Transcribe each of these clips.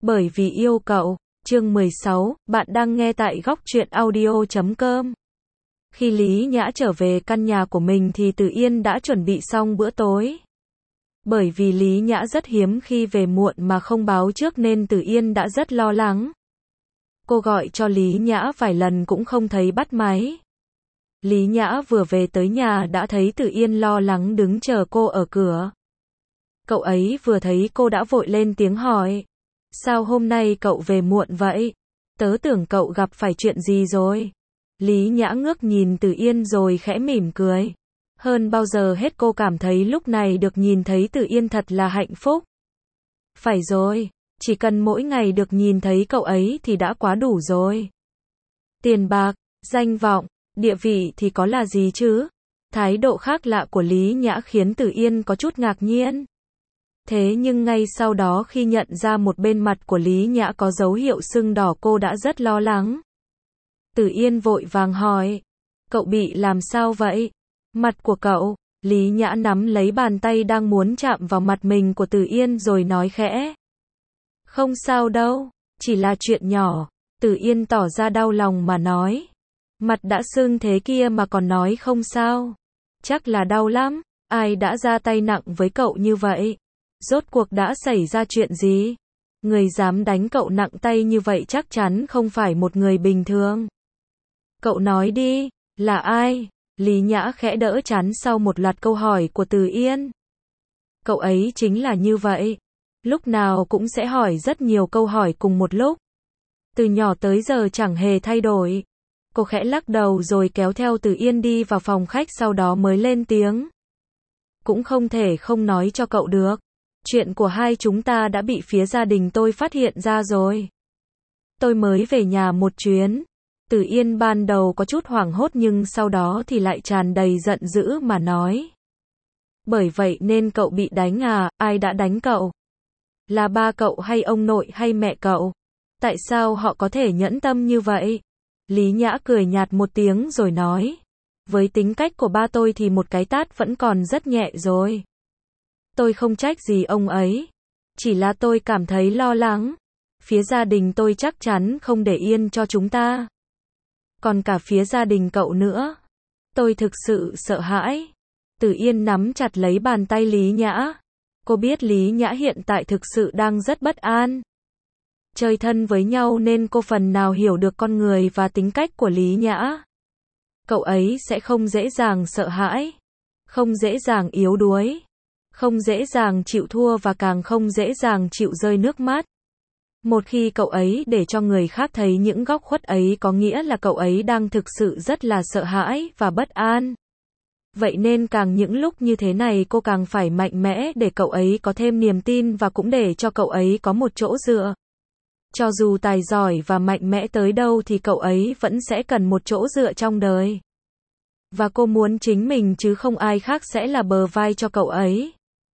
Bởi vì yêu cậu. Chương 16, bạn đang nghe tại góc truyện audio.com. Khi Lý Nhã trở về căn nhà của mình thì Từ Yên đã chuẩn bị xong bữa tối. Bởi vì Lý Nhã rất hiếm khi về muộn mà không báo trước nên Từ Yên đã rất lo lắng. Cô gọi cho Lý Nhã vài lần cũng không thấy bắt máy. Lý Nhã vừa về tới nhà đã thấy Từ Yên lo lắng đứng chờ cô ở cửa. Cậu ấy vừa thấy cô đã vội lên tiếng hỏi. Sao hôm nay cậu về muộn vậy? Tớ tưởng cậu gặp phải chuyện gì rồi? Lý Nhã ngước nhìn Từ Yên rồi khẽ mỉm cười. Hơn bao giờ hết cô cảm thấy lúc này được nhìn thấy Từ Yên thật là hạnh phúc. Phải rồi, chỉ cần mỗi ngày được nhìn thấy cậu ấy thì đã quá đủ rồi. Tiền bạc, danh vọng, địa vị thì có là gì chứ? Thái độ khác lạ của Lý Nhã khiến Từ Yên có chút ngạc nhiên. Thế nhưng ngay sau đó khi nhận ra một bên mặt của Lý Nhã có dấu hiệu sưng đỏ cô đã rất lo lắng. Từ Yên vội vàng hỏi. Cậu bị làm sao vậy? Mặt của cậu. Lý Nhã nắm lấy bàn tay đang muốn chạm vào mặt mình của Từ Yên rồi nói khẽ. Không sao đâu, chỉ là chuyện nhỏ. Từ Yên tỏ ra đau lòng mà nói. Mặt đã sưng thế kia mà còn nói không sao. Chắc là đau lắm, ai đã ra tay nặng với cậu như vậy? Rốt cuộc đã xảy ra chuyện gì? Người dám đánh cậu nặng tay như vậy chắc chắn không phải một người bình thường. Cậu nói đi, là ai? Lý Nhã khẽ đỡ chán sau một loạt câu hỏi của Từ Yên. Cậu ấy chính là như vậy. Lúc nào cũng sẽ hỏi rất nhiều câu hỏi cùng một lúc. Từ nhỏ tới giờ chẳng hề thay đổi. Cô khẽ lắc đầu rồi kéo theo Từ Yên đi vào phòng khách sau đó mới lên tiếng. Cũng không thể không nói cho cậu được. Chuyện của hai chúng ta đã bị phía gia đình tôi phát hiện ra rồi. Tôi mới về nhà một chuyến. Từ Yên ban đầu có chút hoảng hốt nhưng sau đó thì lại tràn đầy giận dữ mà nói. Bởi vậy nên cậu bị đánh à? Ai đã đánh cậu? Là ba cậu hay ông nội hay mẹ cậu? Tại sao họ có thể nhẫn tâm như vậy? Lý Nhã cười nhạt một tiếng rồi nói. Với tính cách của ba tôi thì một cái tát vẫn còn rất nhẹ rồi. Tôi không trách gì ông ấy. Chỉ là tôi cảm thấy lo lắng. Phía gia đình tôi chắc chắn không để yên cho chúng ta. Còn cả phía gia đình cậu nữa. Tôi thực sự sợ hãi. Từ Yên nắm chặt lấy bàn tay Lý Nhã. Cô biết Lý Nhã hiện tại thực sự đang rất bất an. Chơi thân với nhau nên cô phần nào hiểu được con người và tính cách của Lý Nhã. Cậu ấy sẽ không dễ dàng sợ hãi. Không dễ dàng yếu đuối. Không dễ dàng chịu thua và càng không dễ dàng chịu rơi nước mắt. Một khi cậu ấy để cho người khác thấy những góc khuất ấy có nghĩa là cậu ấy đang thực sự rất là sợ hãi và bất an. Vậy nên càng những lúc như thế này cô càng phải mạnh mẽ để cậu ấy có thêm niềm tin và cũng để cho cậu ấy có một chỗ dựa. Cho dù tài giỏi và mạnh mẽ tới đâu thì cậu ấy vẫn sẽ cần một chỗ dựa trong đời. Và cô muốn chính mình chứ không ai khác sẽ là bờ vai cho cậu ấy.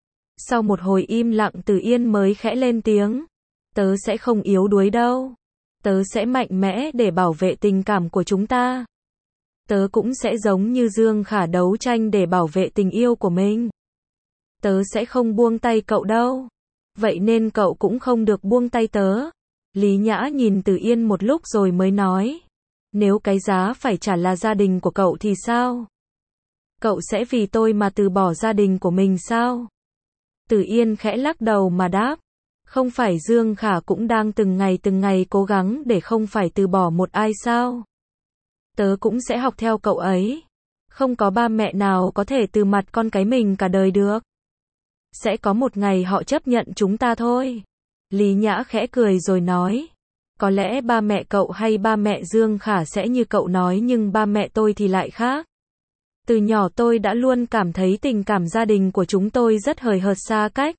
Sau một hồi im lặng Từ Yên mới khẽ lên tiếng. Tớ sẽ không yếu đuối đâu. Tớ sẽ mạnh mẽ để bảo vệ tình cảm của chúng ta. Tớ cũng sẽ giống như Dương Khả đấu tranh để bảo vệ tình yêu của mình. Tớ sẽ không buông tay cậu đâu. Vậy nên cậu cũng không được buông tay tớ. Lý Nhã nhìn Từ Yên một lúc rồi mới nói. Nếu cái giá phải trả là gia đình của cậu thì sao? Cậu sẽ vì tôi mà từ bỏ gia đình của mình sao? Từ Yên khẽ lắc đầu mà đáp. Không phải Dương Khả cũng đang từng ngày cố gắng để không phải từ bỏ một ai sao? Tớ cũng sẽ học theo cậu ấy. Không có ba mẹ nào có thể từ mặt con cái mình cả đời được. Sẽ có một ngày họ chấp nhận chúng ta thôi. Lý Nhã khẽ cười rồi nói. Có lẽ ba mẹ cậu hay ba mẹ Dương Khả sẽ như cậu nói nhưng ba mẹ tôi thì lại khác. Từ nhỏ tôi đã luôn cảm thấy tình cảm gia đình của chúng tôi rất hời hợt xa cách.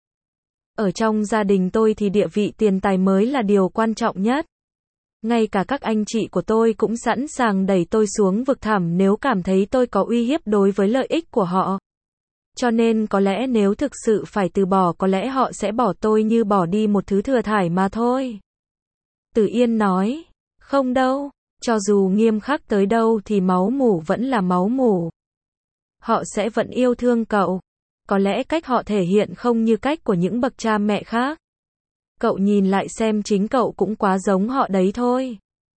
Ở trong gia đình tôi thì địa vị tiền tài mới là điều quan trọng nhất. Ngay cả các anh chị của tôi cũng sẵn sàng đẩy tôi xuống vực thẳm nếu cảm thấy tôi có uy hiếp đối với lợi ích của họ. Cho nên có lẽ nếu thực sự phải từ bỏ có lẽ họ sẽ bỏ tôi như bỏ đi một thứ thừa thải mà thôi. Từ Yên nói, không đâu, cho dù nghiêm khắc tới đâu thì máu mủ vẫn là máu mủ. Họ sẽ vẫn yêu thương cậu. Có lẽ cách họ thể hiện không như cách của những bậc cha mẹ khác. Cậu nhìn lại xem chính cậu cũng quá giống họ đấy thôi.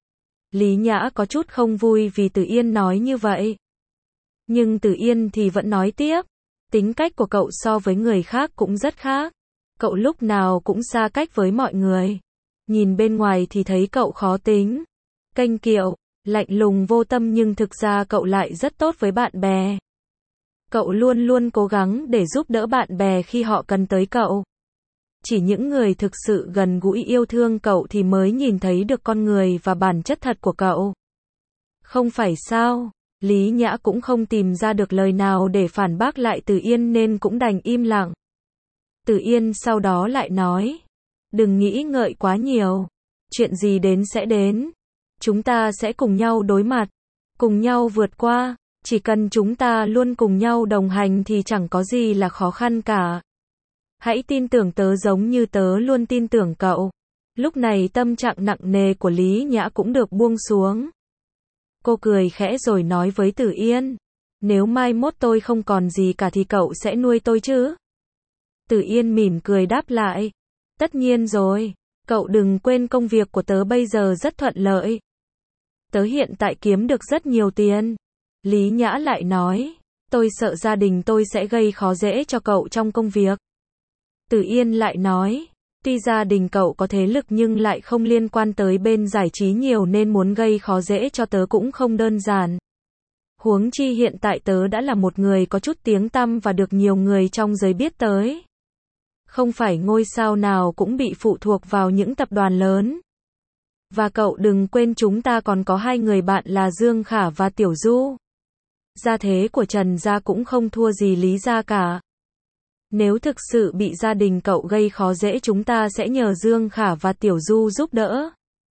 Lý Nhã có chút không vui vì Từ Yên nói như vậy. Nhưng Từ Yên thì vẫn nói tiếp. Tính cách của cậu so với người khác cũng rất khác. Cậu lúc nào cũng xa cách với mọi người. Nhìn bên ngoài thì thấy cậu khó tính, kênh kiệu, lạnh lùng vô tâm nhưng thực ra cậu lại rất tốt với bạn bè. Cậu luôn luôn cố gắng để giúp đỡ bạn bè khi họ cần tới cậu. Chỉ những người thực sự gần gũi yêu thương cậu thì mới nhìn thấy được con người và bản chất thật của cậu. Không phải sao? Lý Nhã cũng không tìm ra được lời nào để phản bác lại Từ Yên nên cũng đành im lặng. Từ Yên sau đó lại nói, đừng nghĩ ngợi quá nhiều, chuyện gì đến sẽ đến. Chúng ta sẽ cùng nhau đối mặt, cùng nhau vượt qua, chỉ cần chúng ta luôn cùng nhau đồng hành thì chẳng có gì là khó khăn cả. Hãy tin tưởng tớ giống như tớ luôn tin tưởng cậu. Lúc này tâm trạng nặng nề của Lý Nhã cũng được buông xuống. Cô cười khẽ rồi nói với Từ Yên, nếu mai mốt tôi không còn gì cả thì cậu sẽ nuôi tôi chứ? Từ Yên mỉm cười đáp lại, tất nhiên rồi, cậu đừng quên công việc của tớ bây giờ rất thuận lợi. Tớ hiện tại kiếm được rất nhiều tiền. Lý Nhã lại nói, tôi sợ gia đình tôi sẽ gây khó dễ cho cậu trong công việc. Từ Yên lại nói, tuy gia đình cậu có thế lực nhưng lại không liên quan tới bên giải trí nhiều nên muốn gây khó dễ cho tớ cũng không đơn giản. Huống chi hiện tại tớ đã là một người có chút tiếng tăm và được nhiều người trong giới biết tới. Không phải ngôi sao nào cũng bị phụ thuộc vào những tập đoàn lớn. Và cậu đừng quên chúng ta còn có hai người bạn là Dương Khả và Tiểu Du. Gia thế của Trần gia cũng không thua gì Lý gia cả. Nếu thực sự bị gia đình cậu gây khó dễ chúng ta sẽ nhờ Dương Khả và Tiểu Du giúp đỡ.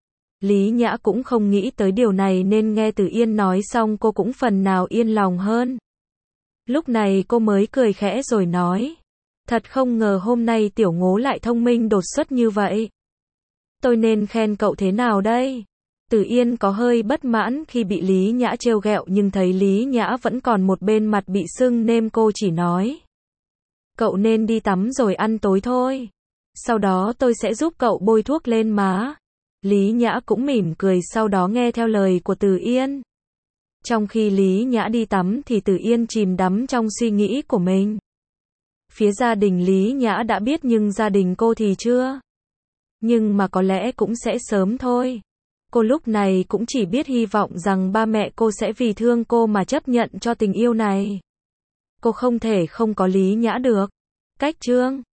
Lý Nhã cũng không nghĩ tới điều này nên nghe Từ Yên nói xong cô cũng phần nào yên lòng hơn. Lúc này cô mới cười khẽ rồi nói, thật không ngờ hôm nay Tiểu Ngố lại thông minh đột xuất như vậy. Tôi nên khen cậu thế nào đây? Từ Yên có hơi bất mãn khi bị Lý Nhã trêu ghẹo nhưng thấy Lý Nhã vẫn còn một bên mặt bị sưng nên cô chỉ nói, cậu nên đi tắm rồi ăn tối thôi. Sau đó tôi sẽ giúp cậu bôi thuốc lên má. Lý Nhã cũng mỉm cười sau đó nghe theo lời của Từ Yên. Trong khi Lý Nhã đi tắm thì Từ Yên chìm đắm trong suy nghĩ của mình. Phía gia đình Lý Nhã đã biết nhưng gia đình cô thì chưa. Nhưng mà có lẽ cũng sẽ sớm thôi. Cô lúc này cũng chỉ biết hy vọng rằng ba mẹ cô sẽ vì thương cô mà chấp nhận cho tình yêu này. Cô không thể không có Lý Nhã được. Cách chương